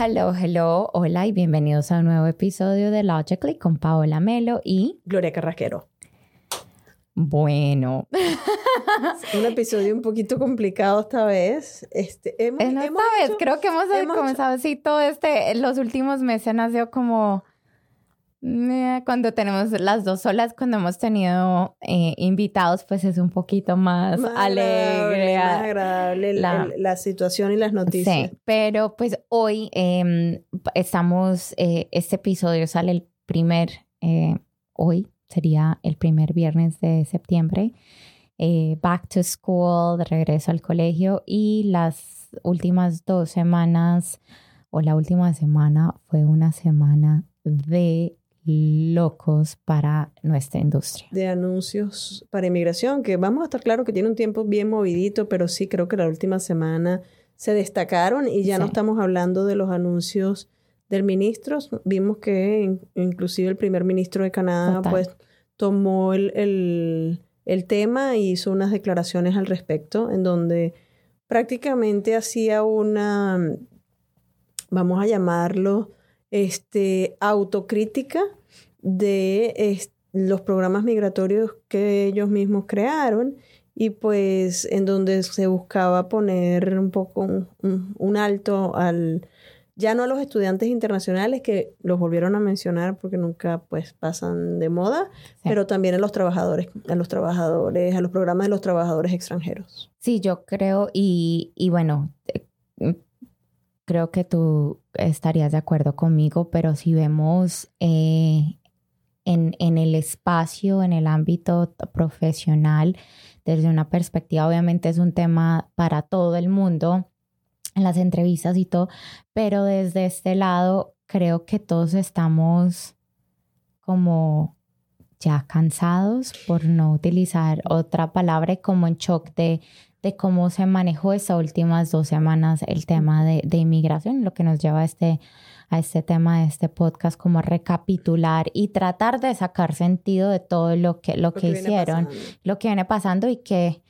Hello, hello, hola y bienvenidos a un nuevo episodio de Logically con Paola Melo y Gloria Carrasquero. Bueno. Un episodio un poquito complicado esta vez. Creo que hemos comenzado así todo los últimos meses ha sido como cuando tenemos las dos solas, cuando hemos tenido invitados, pues es un poquito más alegre. Más agradable la situación y las noticias. Sí, pero pues hoy este episodio sale hoy sería el primer viernes de septiembre. Back to school, de regreso al colegio, y las últimas 2 semanas o la última semana fue una semana de locos para nuestra industria. De anuncios para inmigración, que vamos a estar claro que tiene un tiempo bien movidito, pero sí creo que la última semana se destacaron y ya no estamos hablando de los anuncios del ministro. Vimos que inclusive el primer ministro de Canadá pues tomó el tema y hizo unas declaraciones al respecto en donde prácticamente hacía una, vamos a llamarlo, autocrítica de los programas migratorios que ellos mismos crearon y pues en donde se buscaba poner un poco un alto ya no a los estudiantes internacionales, que los volvieron a mencionar porque nunca pues pasan de moda, pero también a los programas de los trabajadores extranjeros. Sí, yo creo y bueno, creo que tú estarías de acuerdo conmigo, pero si vemos en el espacio, en el ámbito profesional, desde una perspectiva, obviamente es un tema para todo el mundo, en las entrevistas y todo, pero desde este lado creo que todos estamos como ya cansados, por no utilizar otra palabra, y como en shock de cómo se manejó estas últimas 2 semanas el tema de inmigración, lo que nos lleva a este tema de este podcast, como a recapitular y tratar de sacar sentido de todo lo que hicieron, lo que viene pasando y que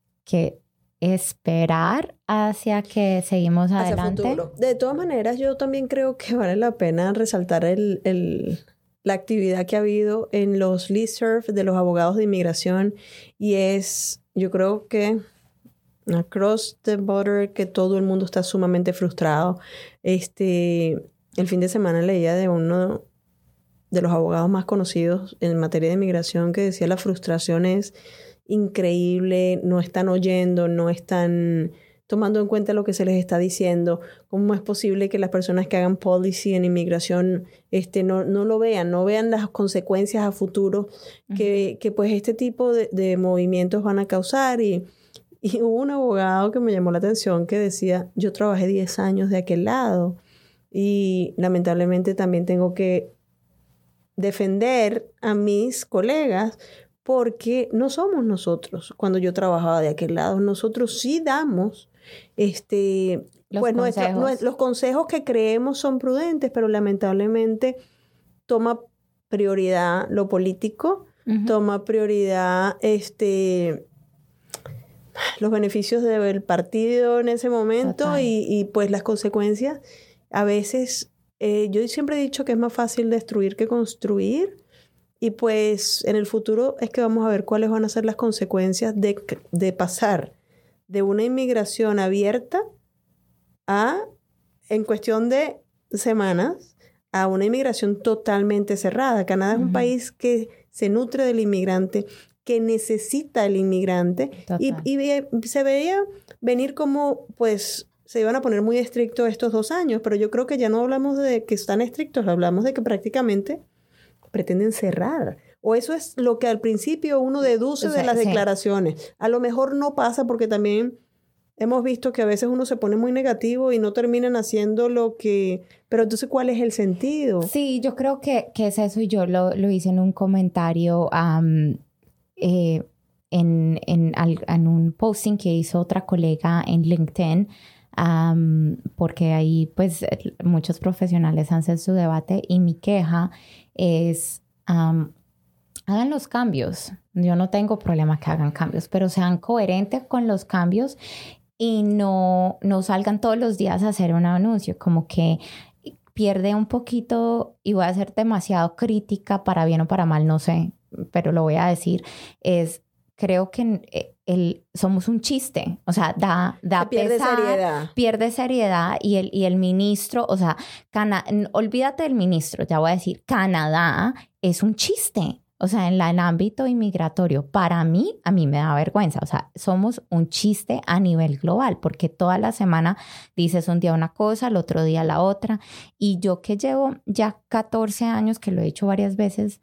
esperar hacia que seguimos adelante. Futuro. De todas maneras, yo también creo que vale la pena resaltar la actividad que ha habido en los listserv de los abogados de inmigración, y yo creo que across the border, que todo el mundo está sumamente frustrado. El fin de semana leía de uno de los abogados más conocidos en materia de inmigración que decía: la frustración es increíble, no están oyendo, no están tomando en cuenta lo que se les está diciendo. ¿Cómo es posible que las personas que hagan policy en inmigración no lo vean, no vean las consecuencias a futuro que pues este tipo de movimientos van a causar? Y hubo un abogado que me llamó la atención que decía: yo trabajé 10 años de aquel lado y lamentablemente también tengo que defender a mis colegas porque no somos nosotros. Cuando yo trabajaba de aquel lado, nosotros sí damos los consejos que creemos son prudentes, pero lamentablemente toma prioridad lo político, toma prioridad los beneficios del partido en ese momento y pues las consecuencias. A veces, yo siempre he dicho que es más fácil destruir que construir, y pues en el futuro es que vamos a ver cuáles van a ser las consecuencias de pasar de una inmigración abierta en cuestión de semanas, a una inmigración totalmente cerrada. Canadá es un país que se nutre del inmigrante, que necesita el inmigrante, y se veía venir como pues se iban a poner muy estrictos estos 2 años, pero yo creo que ya no hablamos de que están estrictos, hablamos de que prácticamente pretenden cerrar. O eso es lo que al principio uno deduce de las declaraciones. A lo mejor no pasa, porque también hemos visto que a veces uno se pone muy negativo y no terminan haciendo lo que... Pero entonces, ¿cuál es el sentido? Sí, yo creo que es eso, y yo lo hice en un comentario en un posting que hizo otra colega en LinkedIn, porque ahí pues muchos profesionales hacen su debate, y mi queja es hagan los cambios. Yo no tengo problema que hagan cambios, pero sean coherentes con los cambios y no salgan todos los días a hacer un anuncio, como que pierde un poquito, y voy a ser demasiado crítica para bien o para mal, no sé, pero lo voy a decir, creo que somos un chiste, o sea, da pierde seriedad. Pierde seriedad y el ministro, o sea, olvídate del ministro, ya voy a decir, Canadá es un chiste. O sea, en el ámbito inmigratorio, a mí me da vergüenza. O sea, somos un chiste a nivel global, porque toda la semana dices un día una cosa, el otro día la otra. Y yo que llevo ya 14 años, que lo he dicho varias veces,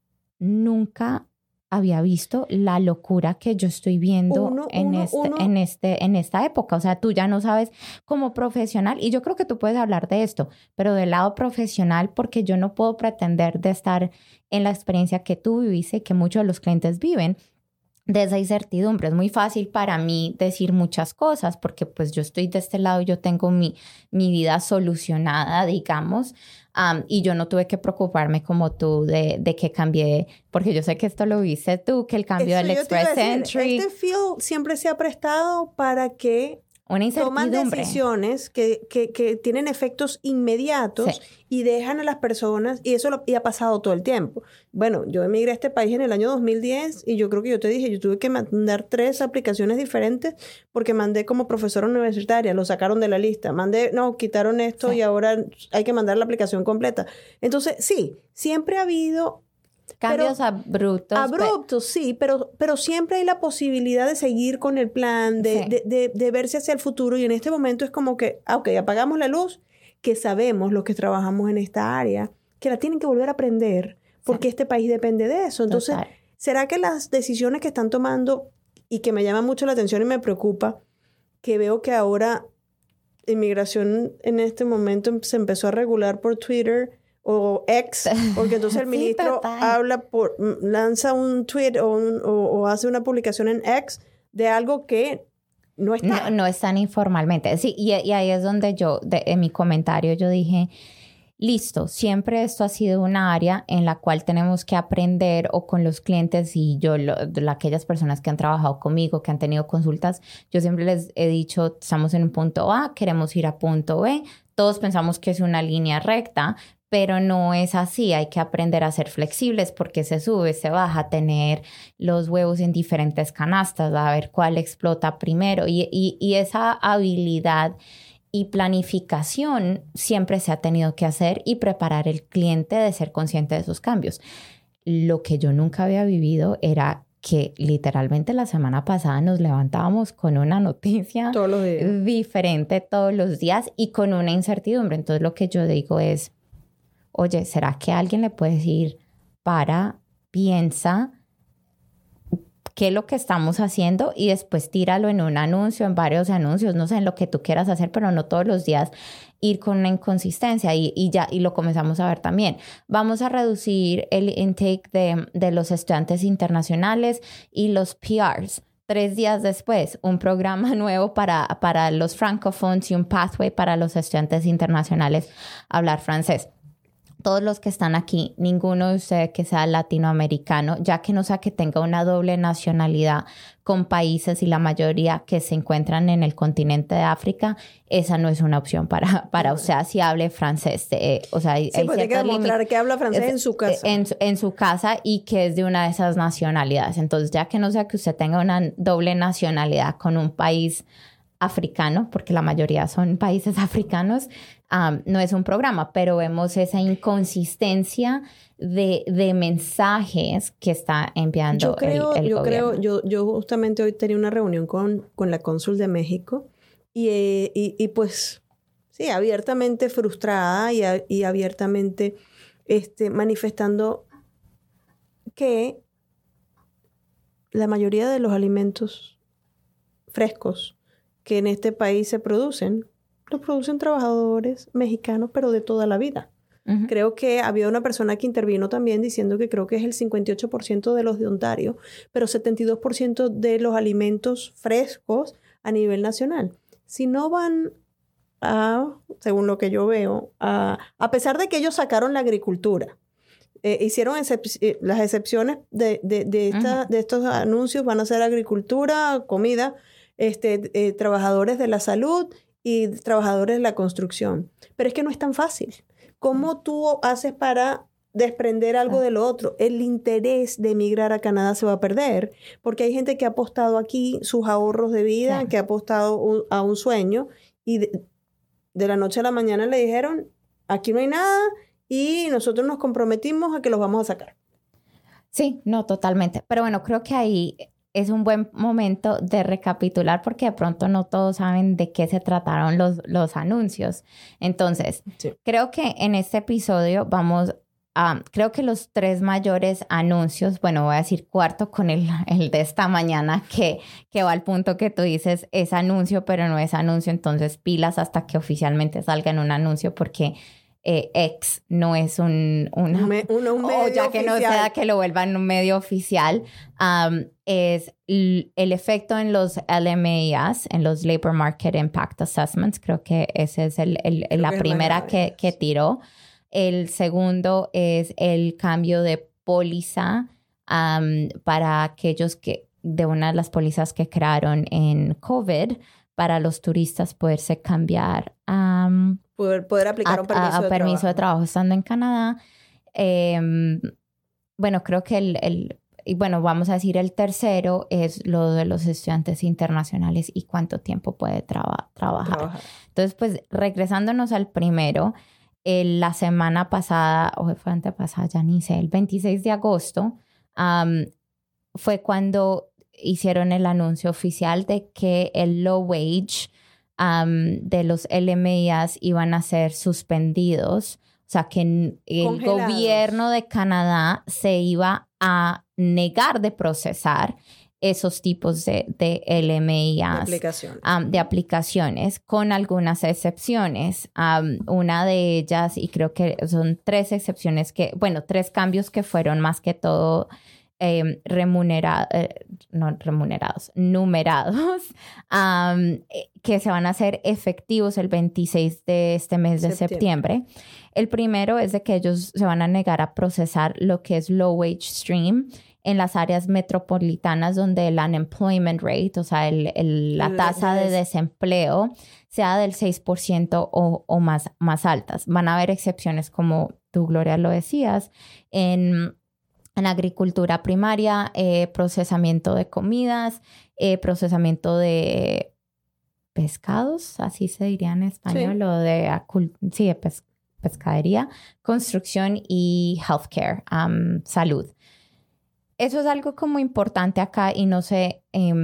nunca había visto la locura que yo estoy viendo en esta época. O sea, tú ya no sabes como profesional, y yo creo que tú puedes hablar de esto, pero del lado profesional, porque yo no puedo pretender de estar en la experiencia que tú viviste y que muchos de los clientes viven, de esa incertidumbre. Es muy fácil para mí decir muchas cosas porque pues yo estoy de este lado y yo tengo mi vida solucionada, digamos, y yo no tuve que preocuparme como tú de que cambié, porque yo sé que esto lo viste tú, que el cambio del Express Entry. Este field siempre se ha prestado para que una incertidumbre. Toman decisiones que tienen efectos inmediatos, sí, y dejan a las personas, y eso ha pasado todo el tiempo. Bueno, yo emigré a este país en el año 2010 y yo creo que yo te dije, yo tuve que mandar 3 aplicaciones diferentes porque mandé como profesora universitaria, lo sacaron de la lista, quitaron esto, sí, y ahora hay que mandar la aplicación completa. Entonces, sí, siempre ha habido cambios abruptos. Abruptos, sí, pero siempre hay la posibilidad de seguir con el plan, de verse hacia el futuro. Y en este momento es como que, apagamos la luz, que sabemos los que trabajamos en esta área, que la tienen que volver a aprender, porque este país depende de eso. Entonces, total, ¿será que las decisiones que están tomando, y que me llama mucho la atención y me preocupa, que veo que ahora inmigración en este momento se empezó a regular por Twitter o X, porque entonces el ministro lanza un tweet o hace una publicación en X de algo que no está. No es tan informalmente. Sí, y ahí es donde en mi comentario yo dije, listo, siempre esto ha sido una área en la cual tenemos que aprender, o con los clientes, y aquellas personas que han trabajado conmigo, que han tenido consultas, yo siempre les he dicho, estamos en un punto A, queremos ir a punto B, todos pensamos que es una línea recta, pero no es así. Hay que aprender a ser flexibles porque se sube, se baja, tener los huevos en diferentes canastas, a ver cuál explota primero. Y esa habilidad y planificación siempre se ha tenido que hacer, y preparar el cliente de ser consciente de esos cambios. Lo que yo nunca había vivido era que literalmente la semana pasada nos levantábamos con una noticia diferente todos los días y con una incertidumbre. Entonces lo que yo digo es, oye, ¿será que alguien le puede decir, piensa qué es lo que estamos haciendo, y después tíralo en un anuncio, en varios anuncios, no sé, en lo que tú quieras hacer, pero no todos los días ir con una inconsistencia, y lo comenzamos a ver también. Vamos a reducir el intake de los estudiantes internacionales y los PRs. 3 días después, un programa nuevo para los francophones y un pathway para los estudiantes internacionales a hablar francés. Todos los que están aquí, ninguno de ustedes que sea latinoamericano, ya que no sea que tenga una doble nacionalidad con países, y la mayoría que se encuentran en el continente de África, esa no es una opción para o sea, si hable francés. O sea, sí, pues hay que demostrar que habla francés en su casa. En su casa, y que es de una de esas nacionalidades. Entonces, ya que no sea que usted tenga una doble nacionalidad con un país africano, porque la mayoría son países africanos, no es un programa, pero vemos esa inconsistencia de mensajes que está enviando el gobierno. Yo justamente hoy tenía una reunión con la cónsul de México y pues sí, abiertamente frustrada y abiertamente manifestando que la mayoría de los alimentos frescos que en este país se producen, los producen trabajadores mexicanos, pero de toda la vida. Uh-huh. Creo que había una persona que intervino también diciendo que creo que es el 58% de los de Ontario, pero 72% de los alimentos frescos a nivel nacional. Si no van según lo que yo veo, a pesar de que ellos sacaron la agricultura, hicieron las excepciones de estos anuncios, van a ser agricultura, comida. trabajadores de la salud y trabajadores de la construcción. Pero es que no es tan fácil. ¿Cómo tú haces para desprender algo de lo otro? El interés de emigrar a Canadá se va a perder porque hay gente que ha apostado aquí sus ahorros de vida, que ha apostado a un sueño y de la noche a la mañana le dijeron, aquí no hay nada y nosotros nos comprometimos a que los vamos a sacar. Sí, no, totalmente. Pero bueno, creo que ahí es un buen momento de recapitular porque de pronto no todos saben de qué se trataron los anuncios. Entonces, creo que en este episodio creo que los 3 mayores anuncios, bueno, voy a decir cuarto con el de esta mañana que va al punto que tú dices, es anuncio, pero no es anuncio. Entonces, pilas hasta que oficialmente salga en un anuncio porque X no es un medio o ya que oficial. No sea que lo vuelvan un medio oficial, es el efecto en los LMAs, en los Labor Market Impact Assessments. Creo que esa es la primera que tiró. El segundo es el cambio de póliza para aquellos de una de las pólizas que crearon en COVID para los turistas poderse cambiar poder aplicar un permiso de trabajo estando en Canadá. Bueno, creo que vamos a decir el tercero es lo de los estudiantes internacionales y cuánto tiempo puede trabajar. Entonces, pues, regresándonos al primero, la semana pasada, o fue antepasada, ya ni sé, el 26 de agosto, fue cuando hicieron el anuncio oficial de que el low wage de los LMIAs iban a ser suspendidos. O sea, que el gobierno de Canadá se iba a negar de procesar esos tipos de LMIAs, de aplicaciones, con algunas excepciones. Una de ellas, y creo que son 3 excepciones 3 cambios que fueron más que todo numerados, que se van a hacer efectivos el 26 de este mes de septiembre. El primero es de que ellos se van a negar a procesar lo que es low wage stream en las áreas metropolitanas donde el unemployment rate, o sea, la tasa de desempleo sea del 6% o más altas. Van a haber excepciones, como tú, Gloria, lo decías, en agricultura primaria, procesamiento de comidas, procesamiento de pescados, así se diría en español, o de pescadería, construcción y healthcare, salud. Eso es algo como importante acá y no sé,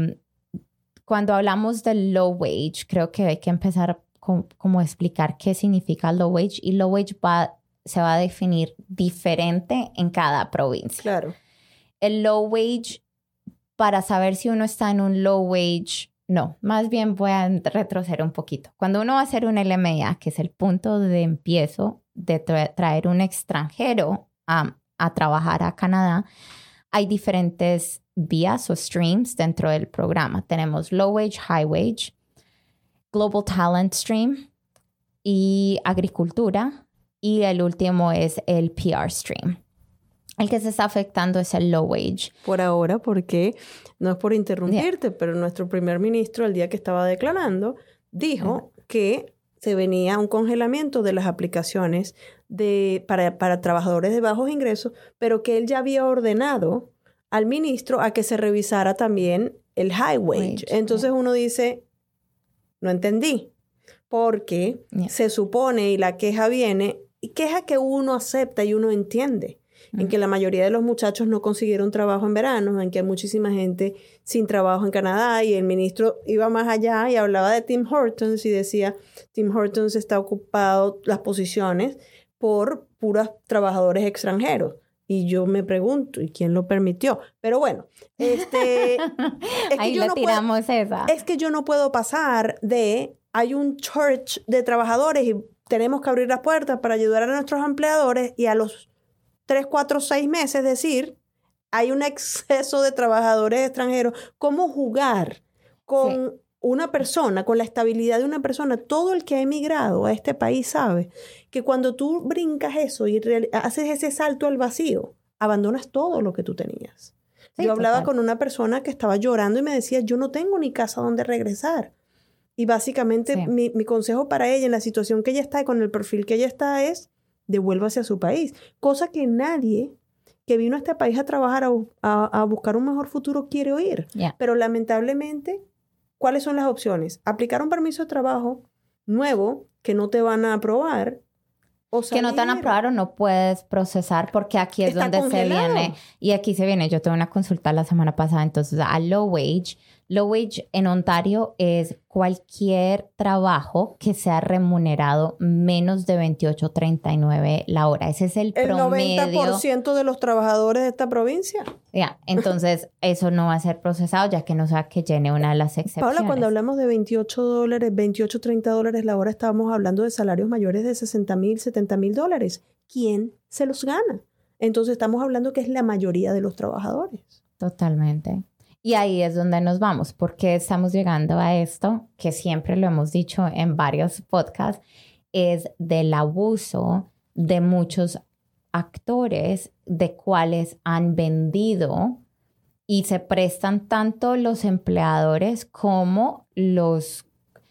cuando hablamos del low wage, creo que hay que empezar como explicar qué significa low wage, y low wage se va a definir diferente en cada provincia. Claro. El low wage, para saber si uno está en un low wage, no, más bien voy a retroceder un poquito. Cuando uno va a hacer un LMIA, que es el punto de empiezo de traer un extranjero a trabajar a Canadá, hay diferentes vías o streams dentro del programa. Tenemos low wage, high wage, global talent stream y agricultura. Y el último es el PR stream. El que se está afectando es el low wage. Por ahora, porque no es por interrumpirte, pero nuestro primer ministro, el día que estaba declarando, dijo que se venía un congelamiento de las aplicaciones para trabajadores de bajos ingresos, pero que él ya había ordenado al ministro a que se revisara también el high wage. Entonces uno dice, no entendí, porque se supone, y la queja viene, y queja que uno acepta y uno entiende, en que la mayoría de los muchachos no consiguieron trabajo en verano, en que hay muchísima gente sin trabajo en Canadá, y el ministro iba más allá y hablaba de Tim Hortons y decía, Tim Hortons está ocupado las posiciones por puros trabajadores extranjeros. Y yo me pregunto, ¿y quién lo permitió? Pero bueno, es ahí le tiramos esa. Es que yo no puedo pasar hay un church de trabajadores y tenemos que abrir las puertas para ayudar a nuestros empleadores, y a los 3, 4, 6 meses decir, hay un exceso de trabajadores extranjeros. ¿Cómo jugar con una persona, con la estabilidad de una persona? Todo el que ha emigrado a este país sabe que cuando tú brincas eso y haces ese salto al vacío, abandonas todo lo que tú tenías. Sí, yo hablaba total. con una persona que estaba llorando y me decía, yo no tengo ni casa donde regresar. Y básicamente Sí. mi consejo para ella en la situación que ella está y con el perfil que ella está es devuélvase a su país. Cosa que nadie que vino a este país a trabajar, a buscar un mejor futuro quiere oír. Yeah. Pero lamentablemente, ¿cuáles son las opciones? Aplicar un permiso de trabajo nuevo que no te van a aprobar. O Que no te van a aprobar o no puedes procesar porque aquí es Está donde congelado. se viene. Y aquí se viene. Yo tuve una consulta la semana pasada. Entonces, a low wage. Low wage en Ontario es cualquier trabajo que sea remunerado menos de 28.39 la hora. Ese es el promedio. El 90% de los trabajadores de esta provincia. Yeah. Entonces, eso no va a ser procesado ya que no sea que llene una de las excepciones. Paula, cuando hablamos de $28, 28, $30 la hora, estábamos hablando de salarios mayores de $60,000, $70,000. ¿Quién se los gana? Entonces, estamos hablando que es la mayoría de los trabajadores. Totalmente. Y ahí es donde nos vamos, porque estamos llegando a esto, que siempre lo hemos dicho en varios podcasts, es del abuso de muchos actores de cuales han vendido y se prestan tanto los empleadores como los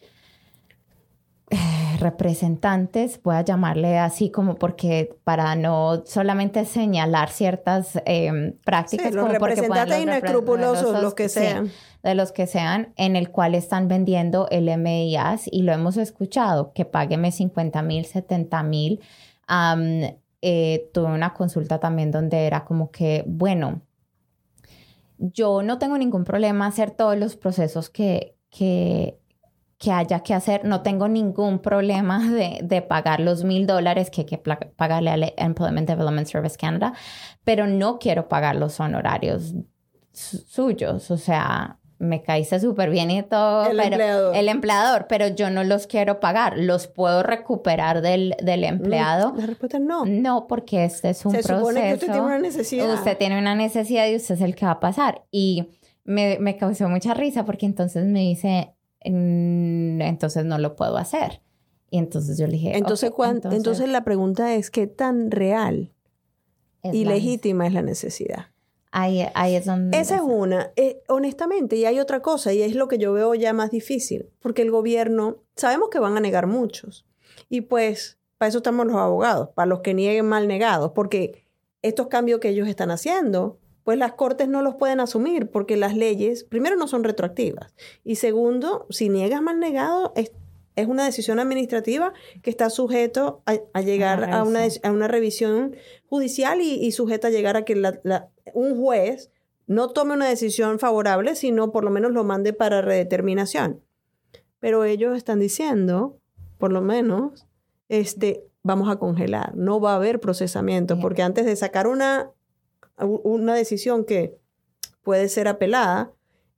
representantes, voy a llamarle así como porque para no solamente señalar ciertas prácticas. Sí, los como porque representantes inescrupulosos, los que sí, sean. de los que sean, en el cual están vendiendo el MIAs y lo hemos escuchado, que págueme 50,000, 70,000. Tuve una consulta también donde era como que, bueno, yo no tengo ningún problema hacer todos los procesos que haya que hacer. No tengo ningún problema de pagar los $1,000 que hay que pagarle al Employment Development Service Canada, pero no quiero pagar los honorarios suyos. O sea, me caíste súper bien y todo. El empleador, pero yo no los quiero pagar. ¿Los puedo recuperar del empleado? La respuesta es no. No, porque este es un proceso. Se supone que usted tiene una necesidad. Usted tiene una necesidad y usted es el que va a pasar. Y me causó mucha risa porque entonces me dice, entonces no lo puedo hacer. Y entonces yo le dije, entonces, okay, entonces la pregunta es, ¿qué tan real y legítima es la necesidad? Ahí es donde... Esa es una. Honestamente, y hay otra cosa, y es lo que yo veo ya más difícil, porque el gobierno, sabemos que van a negar muchos, y pues para eso estamos los abogados, para los que nieguen mal negados, porque estos cambios que ellos están haciendo, pues las cortes no los pueden asumir, porque las leyes, primero, no son retroactivas, y segundo, si niegas mal negado, es una decisión administrativa que está sujeto a llegar a una revisión judicial y sujeta a llegar a que un juez no tome una decisión favorable, sino por lo menos lo mande para redeterminación. Pero ellos están diciendo, por lo menos, vamos a congelar. No va a haber procesamiento, porque antes de sacar una decisión que puede ser apelada,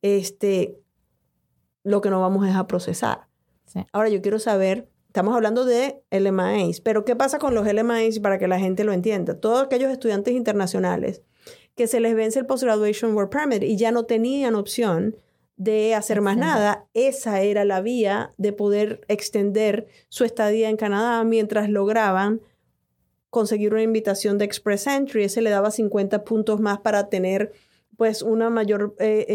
lo que no vamos es a procesar. Sí. Ahora yo quiero saber, estamos hablando de LMAs, pero ¿qué pasa con los LMAs para que la gente lo entienda? Todos aquellos estudiantes internacionales que se les vence el Post-Graduation Work Permit y ya no tenían opción de hacer más nada, esa era la vía de poder extender su estadía en Canadá mientras lograban conseguir una invitación de Express Entry. Ese le daba 50 puntos más para tener pues una mayor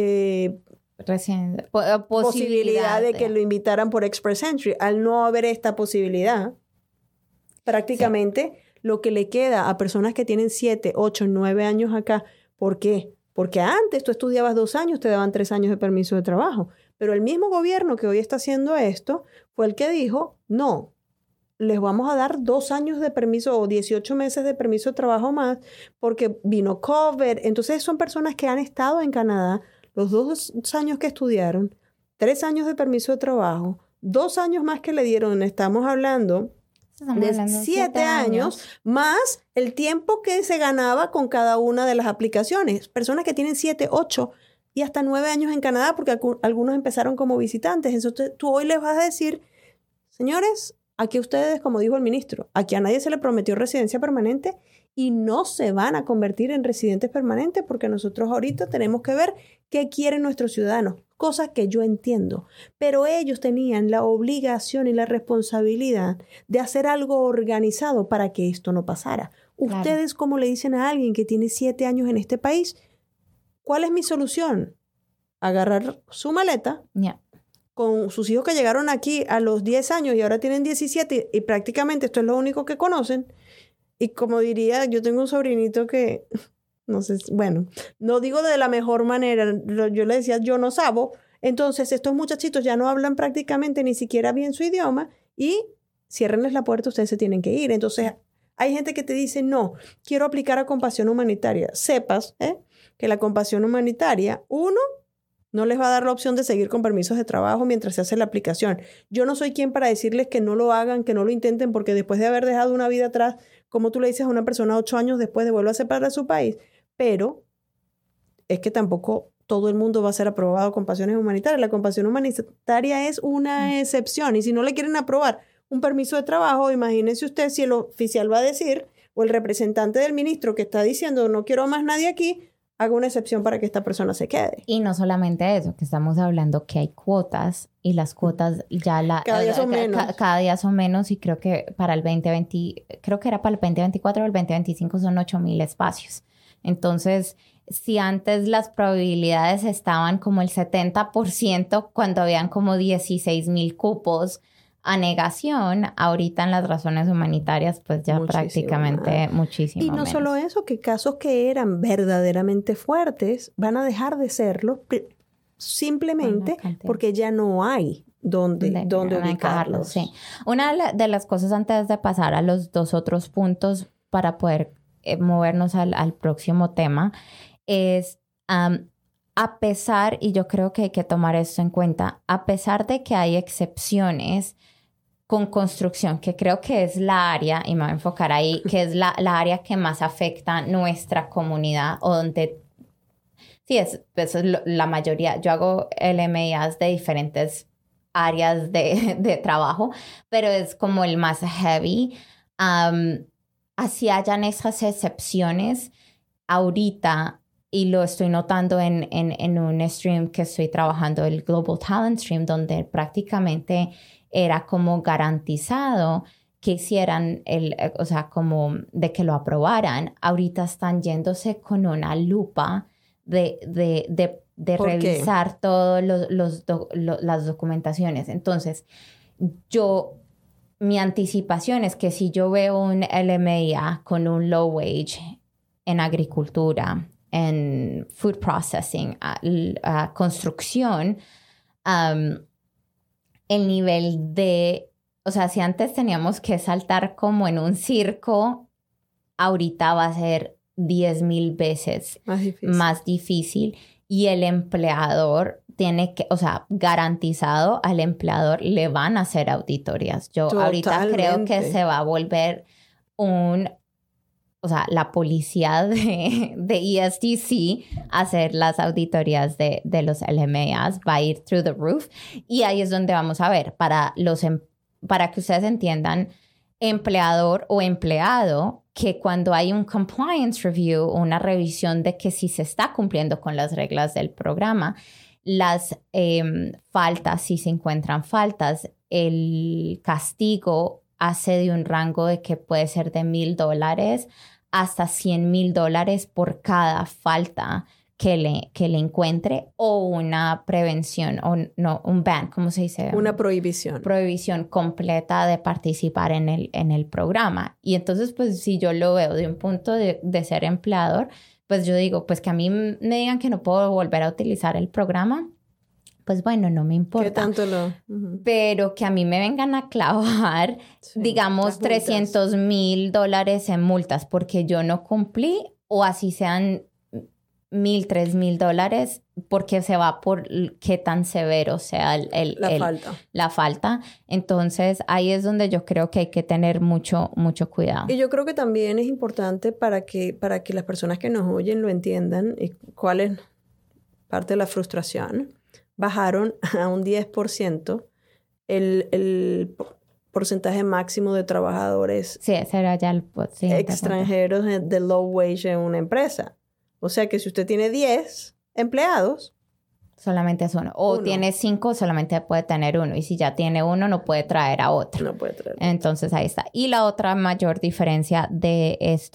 posibilidad de que lo invitaran por Express Entry. Al no haber esta posibilidad, prácticamente lo que le queda a personas que tienen 7, 8, 9 años acá. ¿Por qué? Porque antes tú estudiabas 2 años, te daban 3 años de permiso de trabajo. Pero el mismo gobierno que hoy está haciendo esto fue el que dijo, no, les vamos a dar 2 años de permiso o 18 meses de permiso de trabajo más porque vino COVID. Entonces son personas que han estado en Canadá los 2 años que estudiaron, 3 años de permiso de trabajo, 2 años más que le dieron. Estamos hablando de 7 años más el tiempo que se ganaba con cada una de las aplicaciones. Personas que tienen 7, 8 y hasta 9 años en Canadá, porque algunos empezaron como visitantes. Entonces tú hoy les vas a decir, señores, aquí ustedes, como dijo el ministro, aquí a nadie se le prometió residencia permanente y no se van a convertir en residentes permanentes porque nosotros ahorita tenemos que ver qué quieren nuestros ciudadanos, cosas que yo entiendo. Pero ellos tenían la obligación y la responsabilidad de hacer algo organizado para que esto no pasara. Claro. Ustedes, como le dicen a alguien que tiene 7 años en este país, ¿Cuál es mi solución? Agarrar su maleta con sus hijos que llegaron aquí a los 10 años y ahora tienen 17 y prácticamente esto es lo único que conocen. Y como diría, yo tengo un sobrinito que, no sé, bueno, no digo de la mejor manera, yo le decía, yo no sabo. Entonces estos muchachitos ya no hablan prácticamente ni siquiera bien su idioma y ciérrenles la puerta, ustedes se tienen que ir. Entonces hay gente que te dice, no, quiero aplicar a compasión humanitaria. Sepas que la compasión humanitaria, uno, no les va a dar la opción de seguir con permisos de trabajo mientras se hace la aplicación. Yo no soy quien para decirles que no lo hagan, que no lo intenten, porque después de haber dejado una vida atrás, como tú le dices a una persona 8 años después, devuélvase para su país. Pero es que tampoco todo el mundo va a ser aprobado con compasión humanitaria. La compasión humanitaria es una excepción. Y si no le quieren aprobar un permiso de trabajo, imagínense usted si el oficial va a decir, o el representante del ministro que está diciendo, no quiero más nadie aquí, haga una excepción para que esta persona se quede. Y no solamente eso, que estamos hablando que hay cuotas y las cuotas ya cada día son menos. Cada día son menos y creo que para el 2020, creo que era para el 2024 o el 2025 son 8,000 espacios. Entonces, si antes las probabilidades estaban como el 70% cuando habían como 16,000 cupos a negación, ahorita en las razones humanitarias pues ya muchísimo prácticamente muchísimo y no menos. Solo eso, que casos que eran verdaderamente fuertes van a dejar de serlo simplemente porque ya no hay donde ubicarlos. Sí. Una de las cosas antes de pasar a los dos otros puntos para poder movernos al próximo tema es a pesar, y yo creo que hay que tomar esto en cuenta, a pesar de que hay excepciones con construcción, que creo que es la área, y me voy a enfocar ahí, que es la área que más afecta nuestra comunidad, o donde, sí, eso es la mayoría. Yo hago LMIAs de diferentes áreas de trabajo, pero es como el más heavy. Así hayan esas excepciones, ahorita, y lo estoy notando en un stream que estoy trabajando, el Global Talent Stream, donde prácticamente era como garantizado que hicieran o sea, como de que lo aprobaran. Ahorita están yéndose con una lupa de revisar todas las documentaciones. Entonces, mi anticipación es que si yo veo un LMIA con un low wage en agricultura, en food processing, construcción, el nivel o sea, si antes teníamos que saltar como en un circo, ahorita va a ser 10,000 veces más difícil. Y el empleador tiene que, o sea, garantizado al empleador le van a hacer auditorías. Yo ahorita creo que se va a volver o sea, la policía de ESDC hacer las auditorías de los LMIAs va a ir through the roof. Y ahí es donde vamos a ver, para que ustedes entiendan, empleador o empleado, que cuando hay un compliance review, una revisión de que si se está cumpliendo con las reglas del programa, las faltas, si se encuentran faltas, el castigo hace de un rango de que puede ser de $1,000 hasta $100,000 por cada falta que le encuentre, o una prevención, o no, un ban, ¿cómo se dice? Una prohibición. Prohibición completa de participar en el programa. Y entonces, pues, si yo lo veo de un punto de ser empleador, pues yo digo, pues que a mí me digan que no puedo volver a utilizar el programa, pues bueno, no me importa. ¿Qué tanto Pero que a mí me vengan a clavar, digamos, $300,000 en multas porque yo no cumplí, o así sean $1,000, $3,000, porque se va por qué tan severo sea la falta. Entonces, ahí es donde yo creo que hay que tener mucho, mucho cuidado. Y yo creo que también es importante para que las personas que nos oyen lo entiendan, y cuál es parte de la frustración. Bajaron a un 10% el porcentaje máximo de trabajadores ese era ya extranjeros de low wage en una empresa. O sea que si usted tiene 10 empleados, solamente es uno. O tiene 5, solamente puede tener uno. Y si ya tiene uno, no puede traer a otro. No puede traer. Entonces ahí está. Y la otra mayor diferencia de esto,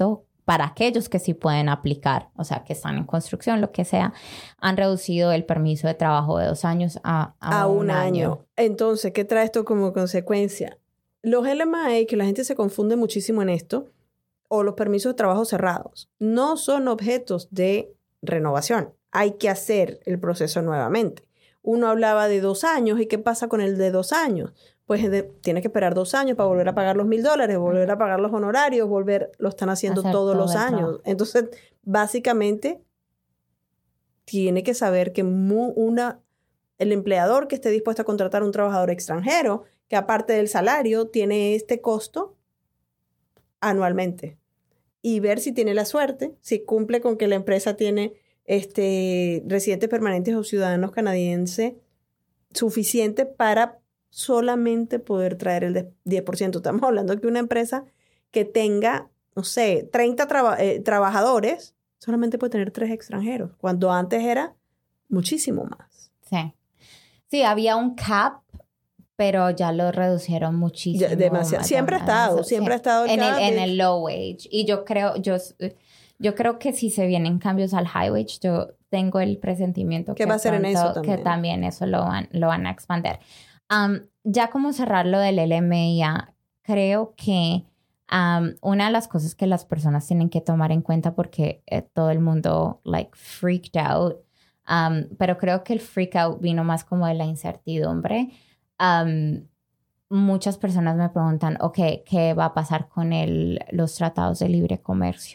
para aquellos que sí pueden aplicar, o sea, que están en construcción, lo que sea, han reducido el permiso de trabajo de 2 años a 1 año. Entonces, ¿qué trae esto como consecuencia? Los LMA, que la gente se confunde muchísimo en esto, o los permisos de trabajo cerrados, no son objetos de renovación. Hay que hacer el proceso nuevamente. Uno hablaba de 2 años, ¿y qué pasa con el de 2 años? Pues tiene que esperar 2 años para volver a pagar los $1,000, volver a pagar los honorarios, lo están haciendo todos los años. Entonces, básicamente, tiene que saber que el empleador que esté dispuesto a contratar a un trabajador extranjero, que aparte del salario, tiene este costo anualmente. Y ver si tiene la suerte, si cumple con que la empresa tiene residentes permanentes o ciudadanos canadienses suficiente para solamente poder traer el 10%. Estamos hablando de que una empresa que tenga, no sé, 30 trabajadores, solamente puede tener 3 extranjeros, cuando antes era muchísimo más. Sí. Sí, había un cap, pero ya lo reducieron muchísimo. Demasiado. Siempre ha estado el cap. En el low wage. Y yo creo que si se vienen cambios al high wage, yo tengo el presentimiento que va a ser en eso también. Que también eso lo van a expandir. Ya como cerrar lo del LMIA, creo que una de las cosas que las personas tienen que tomar en cuenta, porque todo el mundo freaked out, pero creo que el freak out vino más como de la incertidumbre. Muchas personas me preguntan, ¿qué va a pasar con los tratados de libre comercio?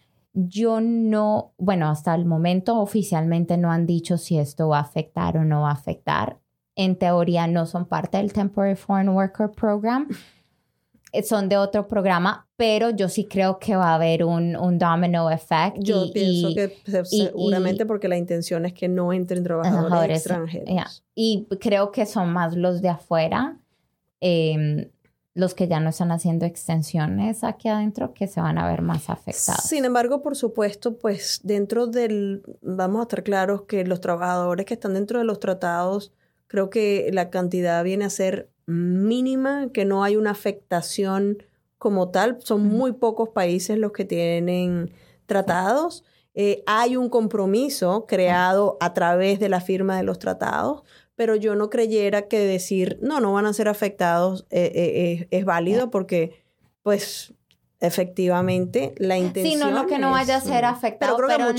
Hasta el momento oficialmente no han dicho si esto va a afectar o no va a afectar. En teoría no son parte del Temporary Foreign Worker Program, son de otro programa, pero yo sí creo que va a haber un domino effect. Yo pienso que seguramente porque la intención es que no entren trabajadores extranjeros. Yeah. Y creo que son más los de afuera, los que ya no están haciendo extensiones aquí adentro, que se van a ver más afectados. Sin embargo, por supuesto, pues vamos a estar claros que los trabajadores que están dentro de los tratados, creo que la cantidad viene a ser mínima, que no hay una afectación como tal. Son muy pocos países los que tienen tratados. Hay un compromiso creado a través de la firma de los tratados, pero yo no creyera que decir no van a ser afectados es válido porque, pues, efectivamente, la intención sí, no que no vaya a ser afectado, pero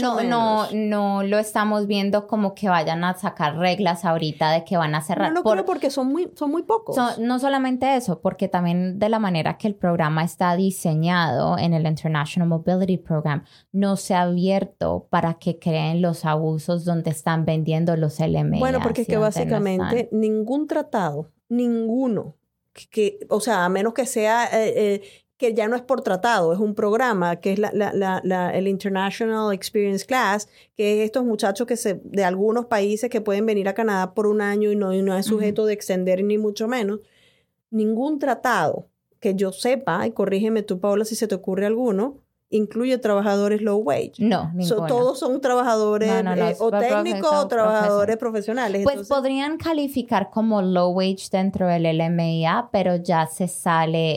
no lo estamos viendo como que vayan a sacar reglas ahorita de que van a cerrar. No creo porque son muy pocos. No solamente eso, porque también de la manera que el programa está diseñado en el International Mobility Program, no se ha abierto para que creen los abusos donde están vendiendo los LMA. Bueno, porque es que básicamente ningún tratado, ninguno, o sea, a menos que sea... que ya no es por tratado, es un programa, que es el International Experience Class, que es estos muchachos de algunos países que pueden venir a Canadá por 1 año y no es sujeto de extender ni mucho menos. Ningún tratado que yo sepa, y corrígeme tú, Paola, si se te ocurre alguno, incluye trabajadores low wage. No, ninguno. Todos son trabajadores o técnicos o trabajadores profesionales. Pues entonces, podrían calificar como low wage dentro del LMIA, pero ya se sale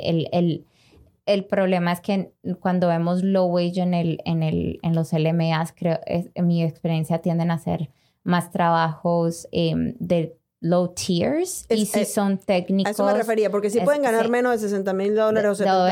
el problema es que cuando vemos low wage en los LMAs, creo, en mi experiencia tienden a ser más trabajos de low tiers. Y si son técnicos... A eso me refería, porque sí pueden ganar menos de $60,000 o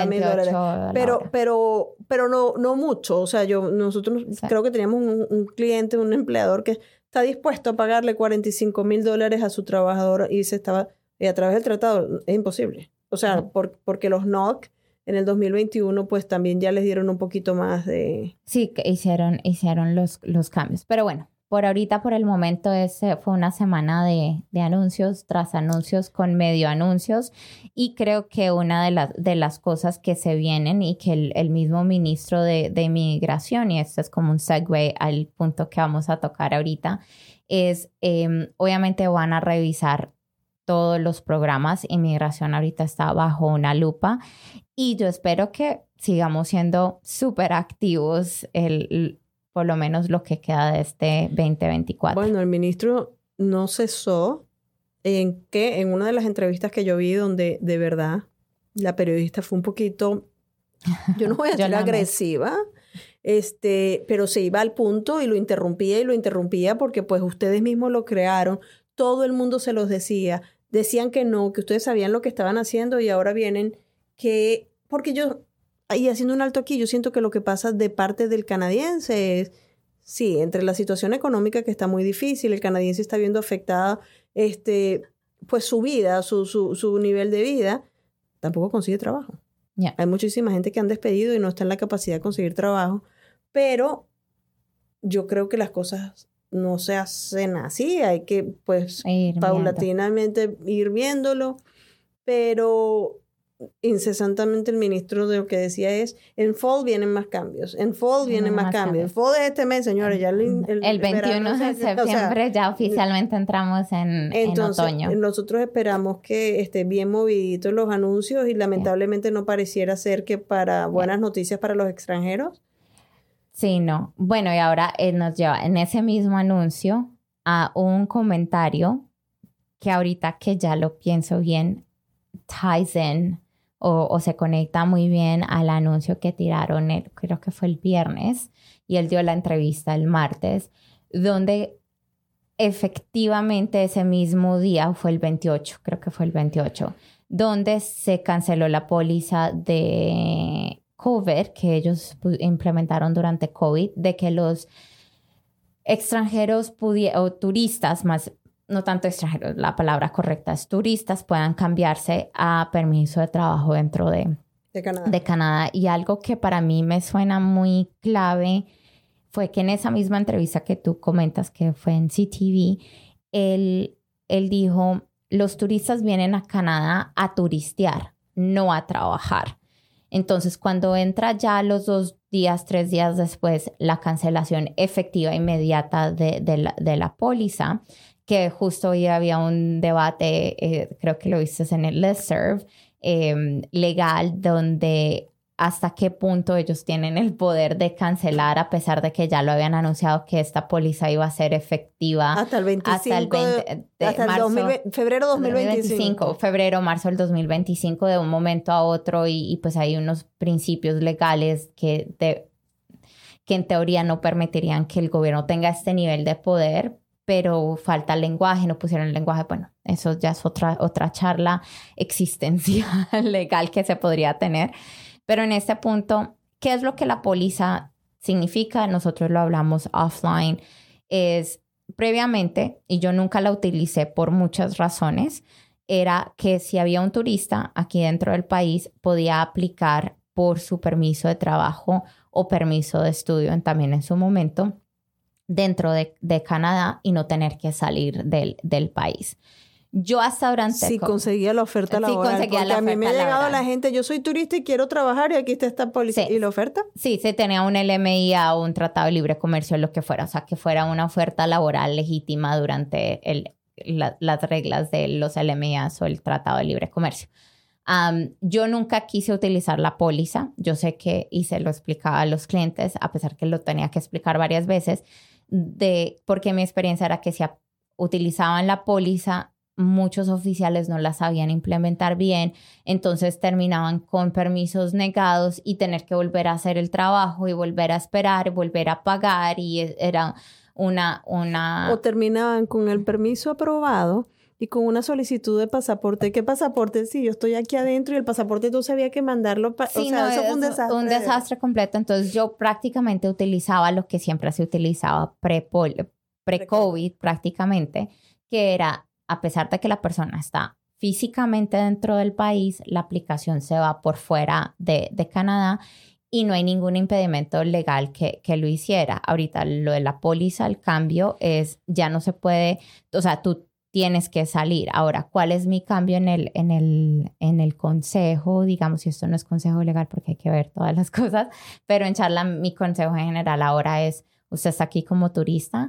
$70,000. Pero no mucho. O sea, nosotros creo que teníamos un cliente, un empleador que está dispuesto a pagarle $45,000 a su trabajador y a través del tratado es imposible. O sea, porque los NOC en el 2021, pues también ya les dieron un poquito más de... Sí, que hicieron los cambios. Pero bueno, por ahorita, por el momento, fue una semana de anuncios tras anuncios con medio anuncios. Y creo que una de las cosas que se vienen y que el mismo ministro de Inmigración, y esto es como un segue al punto que vamos a tocar ahorita, es obviamente van a revisar todos los programas. Inmigración ahorita está bajo una lupa y yo espero que sigamos siendo súper activos por lo menos lo que queda de este 2024. Bueno, el ministro no cesó en una de las entrevistas que yo vi donde de verdad la periodista fue un poquito, yo no voy a decir agresiva, Pero se iba al punto y lo interrumpía porque pues ustedes mismos lo crearon, todo el mundo se los decía, decían que no, que ustedes sabían lo que estaban haciendo y ahora vienen porque yo, y haciendo un alto aquí, yo siento que lo que pasa de parte del canadiense es, sí, entre la situación económica que está muy difícil, el canadiense está viendo afectada, pues su vida, su nivel de vida, tampoco consigue trabajo. Yeah. Hay muchísima gente que han despedido y no está en la capacidad de conseguir trabajo, pero yo creo que las cosas no se hacen así, hay que pues paulatinamente ir viéndolo, pero incesantemente el ministro de lo que decía es, en fall vienen más cambios, en fall vienen más cambios. En fall de este mes, señores, ya el 21 de septiembre ya oficialmente entramos en otoño. Nosotros esperamos que estén bien moviditos los anuncios y lamentablemente no pareciera ser que para buenas noticias para los extranjeros. Sí, no. Bueno, y ahora nos lleva en ese mismo anuncio a un comentario que ahorita que ya lo pienso bien, ties in o se conecta muy bien al anuncio que tiraron, creo que fue el viernes, y él dio la entrevista el martes, donde efectivamente ese mismo día, fue el 28, creo que fue el 28, donde se canceló la póliza de COVID que ellos implementaron durante COVID, de que los extranjeros o turistas más, no tanto extranjeros, la palabra correcta es turistas, puedan cambiarse a permiso de trabajo dentro de Canadá. Y algo que para mí me suena muy clave fue que en esa misma entrevista que tú comentas, que fue en CTV, él dijo, los turistas vienen a Canadá a turistear, no a trabajar. Entonces, cuando entra ya los 2 días, 3 días después, la cancelación efectiva inmediata de la póliza, que justo hoy había un debate, creo que lo viste en el listserv, legal, donde hasta qué punto ellos tienen el poder de cancelar, a pesar de que ya lo habían anunciado que esta póliza iba a ser efectiva hasta el 25 febrero 2025. Febrero, marzo del 2025, de un momento a otro, y pues hay unos principios legales que en teoría no permitirían que el gobierno tenga este nivel de poder, pero falta el lenguaje, no pusieron el lenguaje. Bueno, eso ya es otra charla existencial legal que se podría tener. Pero en este punto, ¿qué es lo que la póliza significa? Nosotros lo hablamos offline. Es previamente, y yo nunca la utilicé por muchas razones, era que si había un turista aquí dentro del país, podía aplicar por su permiso de trabajo o permiso de estudio también en su momento dentro de Canadá y no tener que salir del país. Yo hasta durante... Si conseguía la oferta laboral. Porque a mí me ha llegado la gente, yo soy turista y quiero trabajar y aquí está esta póliza. ¿Y la oferta? Sí, se tenía un LMIA o un tratado de libre comercio, lo que fuera. O sea, que fuera una oferta laboral legítima durante las reglas de los LMIAs o el tratado de libre comercio. Yo nunca quise utilizar la póliza. Yo sé que, y se lo explicaba a los clientes, a pesar que lo tenía que explicar varias veces, porque mi experiencia era que si utilizaban la póliza, muchos oficiales no la sabían implementar bien, entonces terminaban con permisos negados y tener que volver a hacer el trabajo y volver a esperar, volver a pagar, y era una... O terminaban con el permiso aprobado y con una solicitud de pasaporte. ¿Qué pasaporte? Sí, yo estoy aquí adentro y el pasaporte tú sabías que mandarlo. Sí, o sea, no, eso fue un desastre. Un desastre completo. Entonces yo prácticamente utilizaba lo que siempre se utilizaba pre-COVID prácticamente, que era, a pesar de que la persona está físicamente dentro del país, la aplicación se va por fuera de Canadá y no hay ningún impedimento legal que lo hiciera. Ahorita lo de la póliza, el cambio es, ya no se puede, o sea, tú tienes que salir. Ahora, ¿cuál es mi cambio en el consejo? Digamos, si esto no es consejo legal porque hay que ver todas las cosas, pero en charla mi consejo en general ahora es, usted está aquí como turista,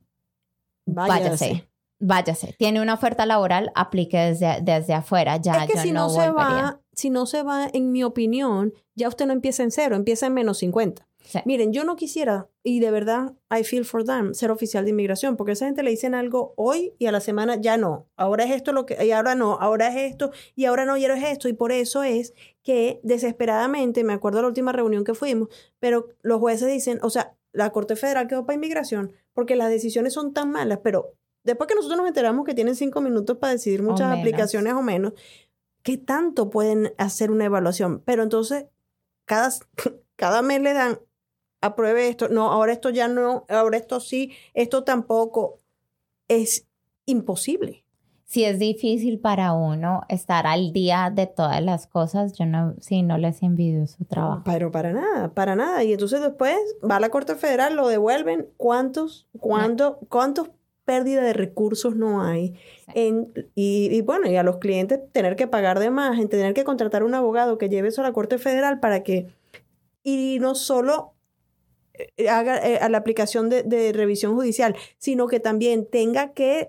váyase. Tiene una oferta laboral, aplique desde afuera. Ya, es que si no se va, en mi opinión, ya usted no empieza en 0, empieza en -50. Sí. Miren, yo no quisiera, y de verdad, I feel for them, ser oficial de inmigración, porque a esa gente le dicen algo hoy y a la semana ya no. Ahora es esto lo que, y ahora no, ahora es esto, y ahora no, y ahora es esto. Y por eso es que desesperadamente, me acuerdo de la última reunión que fuimos, pero los jueces dicen, o sea, la Corte Federal quedó para inmigración porque las decisiones son tan malas, pero después que nosotros nos enteramos que tienen 5 minutos para decidir muchas aplicaciones o menos, ¿qué tanto pueden hacer una evaluación? Pero entonces, cada mes le dan, apruebe esto, no, ahora esto ya no, ahora esto sí, esto tampoco. Es imposible. Sí, es difícil para uno estar al día de todas las cosas. Yo no, sí, no les envidio su trabajo. Pero para nada, para nada. Y entonces después va a la Corte Federal, lo devuelven. ¿Cuántos pérdidas de recursos no hay? Sí. Y bueno, y a los clientes tener que pagar de más, en tener que contratar un abogado que lleve eso a la Corte Federal para que, y no solo haga a la aplicación de revisión judicial, sino que también tenga que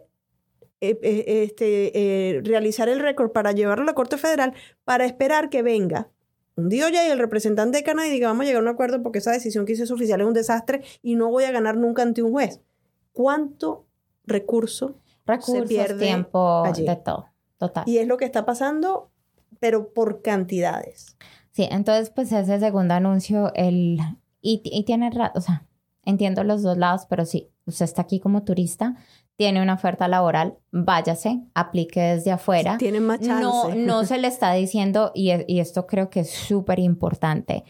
realizar el récord para llevarlo a la Corte Federal para esperar que venga un DOJ y el representante de Canadá y diga, vamos a llegar a un acuerdo porque esa decisión que hizo ese oficial es un desastre y no voy a ganar nunca ante un juez. ¿Cuánto recurso se pierde tiempo, allí? de todo, total. Y es lo que está pasando, pero por cantidades. Sí, entonces pues ese segundo anuncio, y tiene rato, o sea, entiendo los dos lados, pero sí, usted está aquí como turista, tiene una oferta laboral, váyase, aplique desde afuera. Tienen más chance. No se le está diciendo, y esto creo que es súper importante,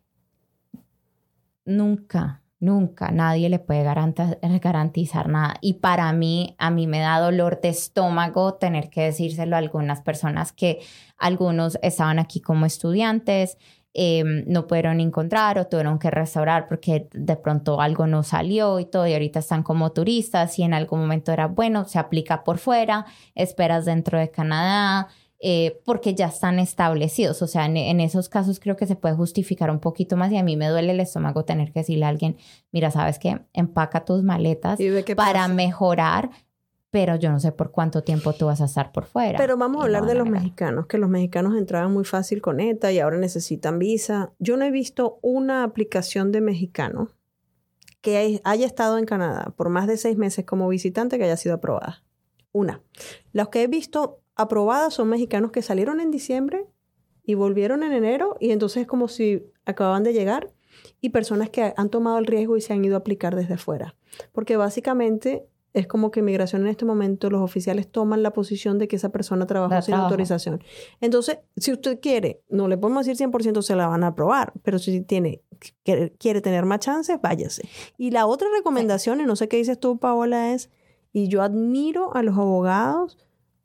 nunca nadie le puede garantizar nada. Y para mí, a mí me da dolor de estómago tener que decírselo a algunas personas que algunos estaban aquí como estudiantes, no pudieron encontrar o tuvieron que restaurar porque de pronto algo no salió y todo, y ahorita están como turistas y en algún momento era, bueno, se aplica por fuera, esperas dentro de Canadá, porque ya están establecidos. O sea, en esos casos creo que se puede justificar un poquito más y a mí me duele el estómago tener que decirle a alguien, mira, ¿sabes qué? Empaca tus maletas para mejorar, pero yo no sé por cuánto tiempo tú vas a estar por fuera. Pero vamos a hablar de los mexicanos, que los mexicanos entraban muy fácil con ETA y ahora necesitan visa. Yo no he visto una aplicación de mexicano que haya estado en Canadá por más de 6 meses como visitante que haya sido aprobada. Una. Los que he visto aprobadas son mexicanos que salieron en diciembre y volvieron en enero y entonces es como si acababan de llegar, y personas que han tomado el riesgo y se han ido a aplicar desde afuera. Porque básicamente es como que inmigración en este momento, los oficiales toman la posición de que esa persona trabajó sin autorización. Entonces, si usted quiere, no le podemos decir 100% se la van a aprobar, pero si quiere tener más chances, váyase. Y la otra recomendación, y no sé qué dices tú, Paola, es, y yo admiro a los abogados,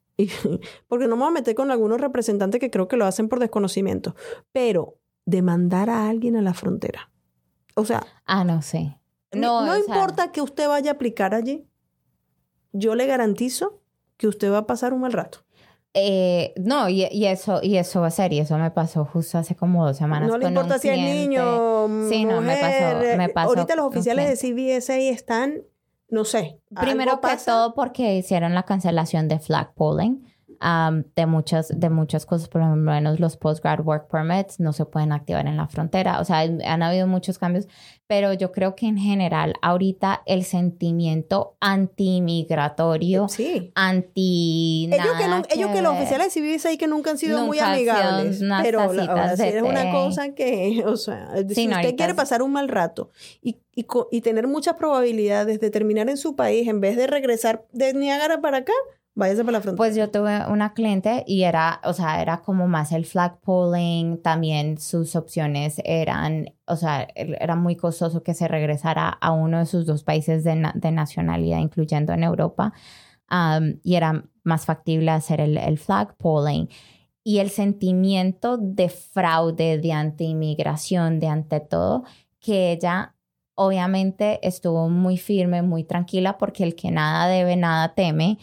porque no me voy a meter con algunos representantes que creo que lo hacen por desconocimiento, pero demandar a alguien a la frontera. O sea... no sé. No importa que usted vaya a aplicar allí, yo le garantizo que usted va a pasar un mal rato. No, y eso va a ser, y eso me pasó justo hace como 2 semanas. No le importa si es niño, sí, mujer, no, me pasó. Ahorita los oficiales de CBSA están, no sé. Primero que todo porque hicieron la cancelación de flag polling. De muchas cosas, por lo menos los postgrad work permits no se pueden activar en la frontera. O sea, han habido muchos cambios, pero yo creo que en general ahorita el sentimiento anti-migratorio, sí. Ellos que los oficiales civiles ahí que nunca han sido muy amigables, pero ahora sí es una cosa que, o sea, si usted quiere pasar un mal rato y tener muchas probabilidades de terminar en su país en vez de regresar de Niágara para acá, váyase para la frontera. Pues yo tuve una cliente y era como más el flag polling, también sus opciones eran, o sea, era muy costoso que se regresara a uno de sus 2 países de nacionalidad, incluyendo en Europa, y era más factible hacer el flag polling. Y el sentimiento de fraude, de anti-inmigración, de ante todo, que ella obviamente estuvo muy firme, muy tranquila, porque el que nada debe, nada teme.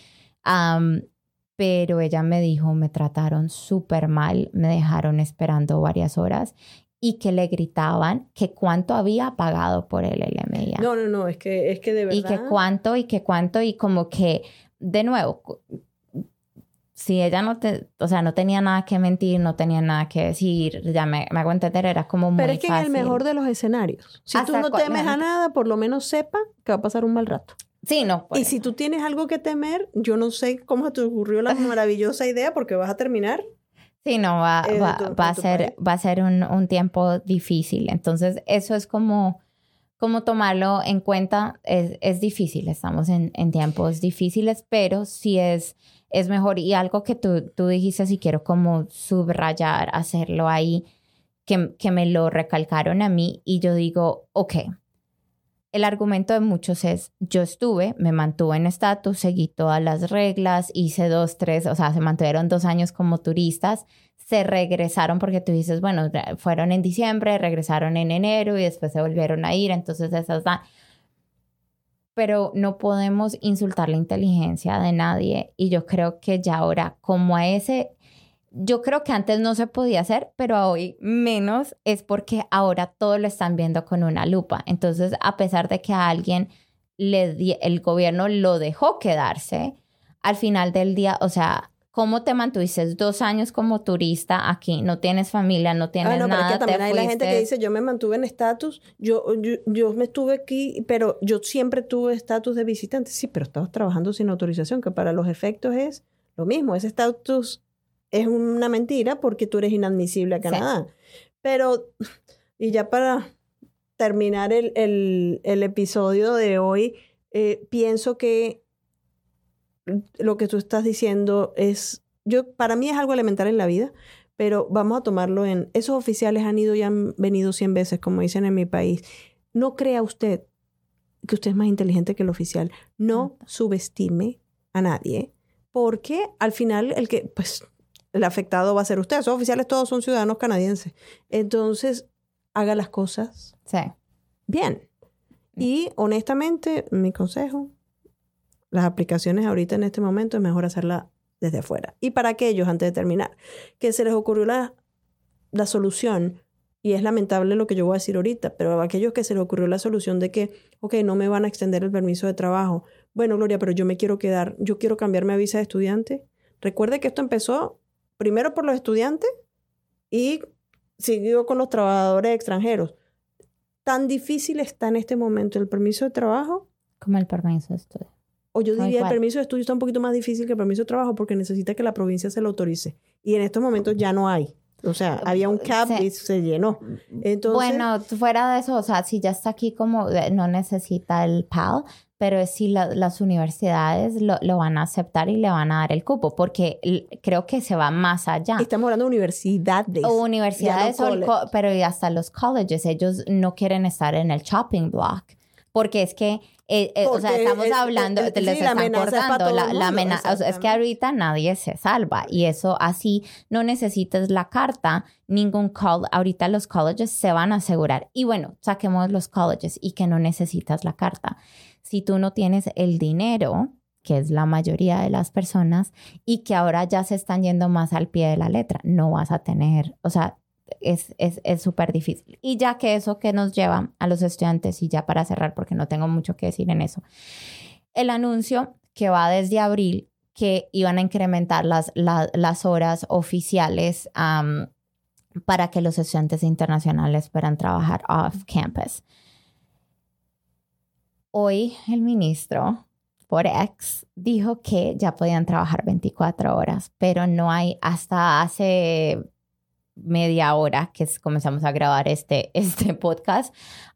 Pero ella me dijo, me trataron súper mal, me dejaron esperando varias horas y que le gritaban que cuánto había pagado por el LMIA. No, es que de verdad. Y que cuánto, y como que, de nuevo, si ella no tenía nada que mentir, no tenía nada que decir, ya me hago entender, era como muy fácil. Pero es que en el mejor de los escenarios, si tú no temes a nada, por lo menos sepa que va a pasar un mal rato. Sí, no. Y si tú tienes algo que temer, yo no sé cómo te ocurrió la maravillosa idea porque vas a terminar. Sí, no, va a ser un tiempo difícil. Entonces, eso es como tomarlo en cuenta. Es difícil, estamos en tiempos difíciles, pero sí es mejor. Y algo que tú dijiste, si quiero como subrayar, hacerlo ahí, que me lo recalcaron a mí y yo digo, ok. El argumento de muchos es, yo me mantuve en estatus, seguí todas las reglas, hice 2, 3, o sea, se mantuvieron 2 años como turistas, se regresaron porque tú dices, bueno, fueron en diciembre, regresaron en enero y después se volvieron a ir, entonces esas dan. Pero no podemos insultar la inteligencia de nadie y yo creo que ya ahora, como a ese... Yo creo que antes no se podía hacer, pero hoy menos es porque ahora todo lo están viendo con una lupa. Entonces, a pesar de que a alguien el gobierno lo dejó quedarse, al final del día, o sea, ¿cómo te mantuviste 2 años como turista aquí? No tienes familia, no tienes nada. Pero es que también hay la gente que dice, yo me mantuve en estatus, yo me estuve aquí, pero yo siempre tuve estatus de visitante. Sí, pero estabas trabajando sin autorización, que para los efectos es lo mismo. Ese estatus es una mentira porque tú eres inadmisible a Canadá. Sí. Pero, y ya para terminar el episodio de hoy, pienso que lo que tú estás diciendo para mí es algo elemental en la vida, pero vamos a tomarlo esos oficiales han ido y han venido 100 veces, como dicen en mi país. No crea usted que usted es más inteligente que el oficial. No subestime a nadie, porque al final el afectado va a ser usted. Esos oficiales todos son ciudadanos canadienses. Entonces, haga las cosas bien. Y honestamente, mi consejo, las aplicaciones ahorita en este momento es mejor hacerlas desde afuera. Y para aquellos, antes de terminar, que se les ocurrió la solución, y es lamentable lo que yo voy a decir ahorita, pero a aquellos que se les ocurrió la solución de que, ok, no me van a extender el permiso de trabajo. Bueno, Gloria, pero yo me quiero quedar, yo quiero cambiarme a visa de estudiante. Recuerde que esto empezó primero por los estudiantes y siguió con los trabajadores extranjeros. Tan difícil está en este momento el permiso de trabajo. Como el permiso de estudio. O yo diría, el permiso de estudio está un poquito más difícil que el permiso de trabajo porque necesita que la provincia se lo autorice. Y en estos momentos ya no hay. O sea, había un cap y se llenó. Entonces, bueno, fuera de eso, o sea, si ya está aquí como no necesita el PAL, pero si las universidades lo van a aceptar y le van a dar el cupo, porque creo que se va más allá. Estamos hablando de universidades. O universidades, pero y hasta los colleges, ellos no quieren estar en el chopping block, porque es que, o sea, estamos hablando, les están cortando la amenaza. O sea, es que ahorita nadie se salva y eso así no necesitas la carta, ahorita los colleges se van a asegurar. Y bueno, saquemos los colleges y que no necesitas la carta. Si tú no tienes el dinero, que es la mayoría de las personas, y que ahora ya se están yendo más al pie de la letra, no vas a tener, o sea, es súper difícil. Y ya que eso que nos lleva a los estudiantes, y ya para cerrar, porque no tengo mucho que decir en eso, el anuncio que va desde abril, que iban a incrementar las horas oficiales para que los estudiantes internacionales puedan trabajar off campus. Hoy el ministro por X dijo que ya podían trabajar 24 horas, pero no hay hasta hace media hora que comenzamos a grabar este podcast,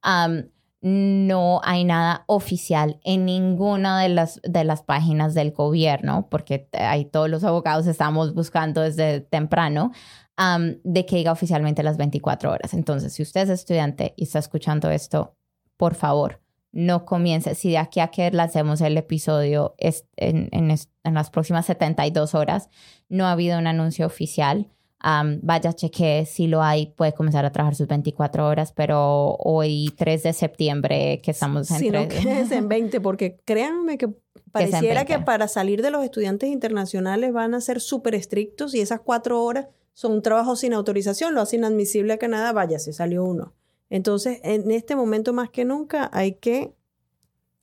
no hay nada oficial en ninguna de las páginas del gobierno, porque ahí todos los abogados estamos buscando desde temprano, de que diga oficialmente las 24 horas. Entonces, si usted es estudiante y está escuchando esto, por favor, no comience. Si de aquí a que lancemos el episodio en las próximas 72 horas no ha habido un anuncio oficial, vaya, chequee, si lo hay, puede comenzar a trabajar sus 24 horas, pero hoy 3 de septiembre que estamos en... Si no, quédense en 20, porque créanme que pareciera que para salir de los estudiantes internacionales van a ser súper estrictos y esas 4 horas son un trabajo sin autorización, lo hace inadmisible a Canadá, vaya, se salió uno. Entonces, en este momento más que nunca hay que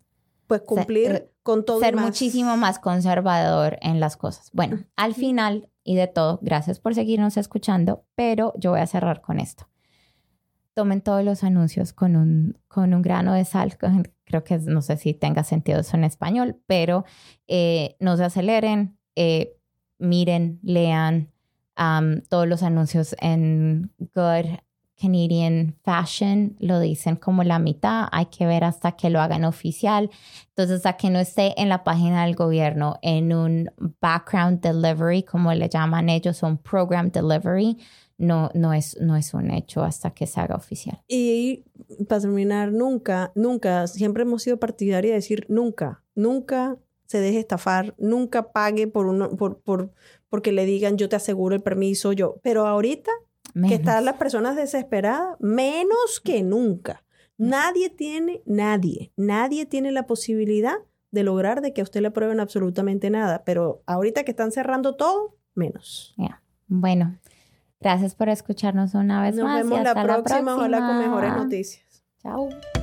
pues cumplir con todo ser y más. muchísimo más conservador en las cosas. Bueno, al final y de todo, gracias por seguirnos escuchando, pero yo voy a cerrar con esto. Tomen todos los anuncios con un grano de sal. Creo que no sé si tenga sentido eso en español, pero no se aceleren, miren, lean todos los anuncios en Good Canadian Fashion, lo dicen como la mitad, hay que ver hasta que lo hagan oficial. Entonces, hasta que no esté en la página del gobierno, en un background delivery, como le llaman ellos, un program delivery, no es un hecho hasta que se haga oficial. Y para terminar, nunca, siempre hemos sido partidarios de decir nunca se deje estafar, nunca pague porque le digan yo te aseguro el permiso, pero ahorita que están las personas desesperadas, menos que nunca. Nadie tiene la posibilidad de lograr de que a usted le aprueben absolutamente nada, pero ahorita que están cerrando todo, menos. Yeah. Bueno, gracias por escucharnos una vez más. Nos vemos la próxima, ojalá con mejores noticias. Chao.